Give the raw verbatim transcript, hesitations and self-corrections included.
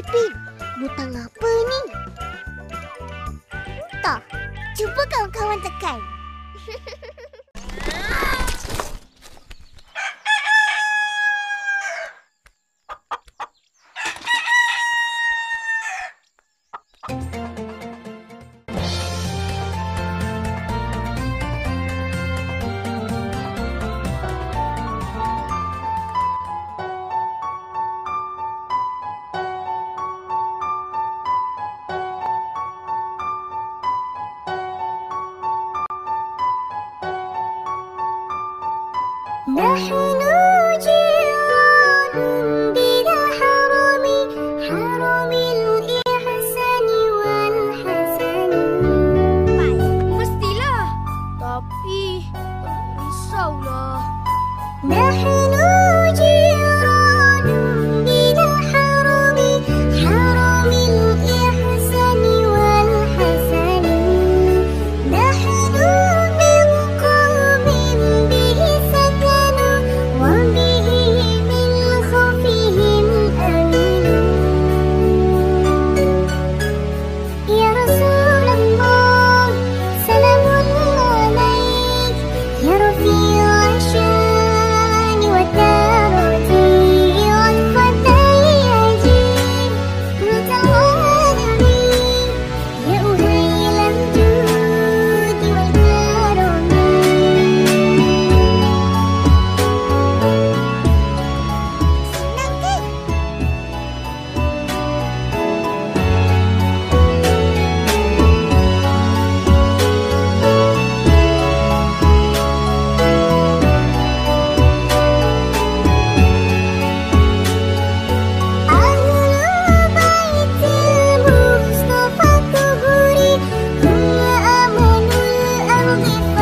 Tapi, butang apa ni? Entah. Cuba kawan-kawan tekan. نحن جيران بلا حرم حرم الإحسان والحسن. Mestilah. Tapi risaulah. نحن جيران بلا حرم حرم الإحسان والحسن. نحن من قوم به سكنوا وبه من خوفهم آمنون. يا رسول الله سلام عليك يا رفيع الشان والترتيب والفتى يجيب متواضعين يا أهيل الجود والكرم. أهل بيت المصطفى الطهور هم أمن الأرض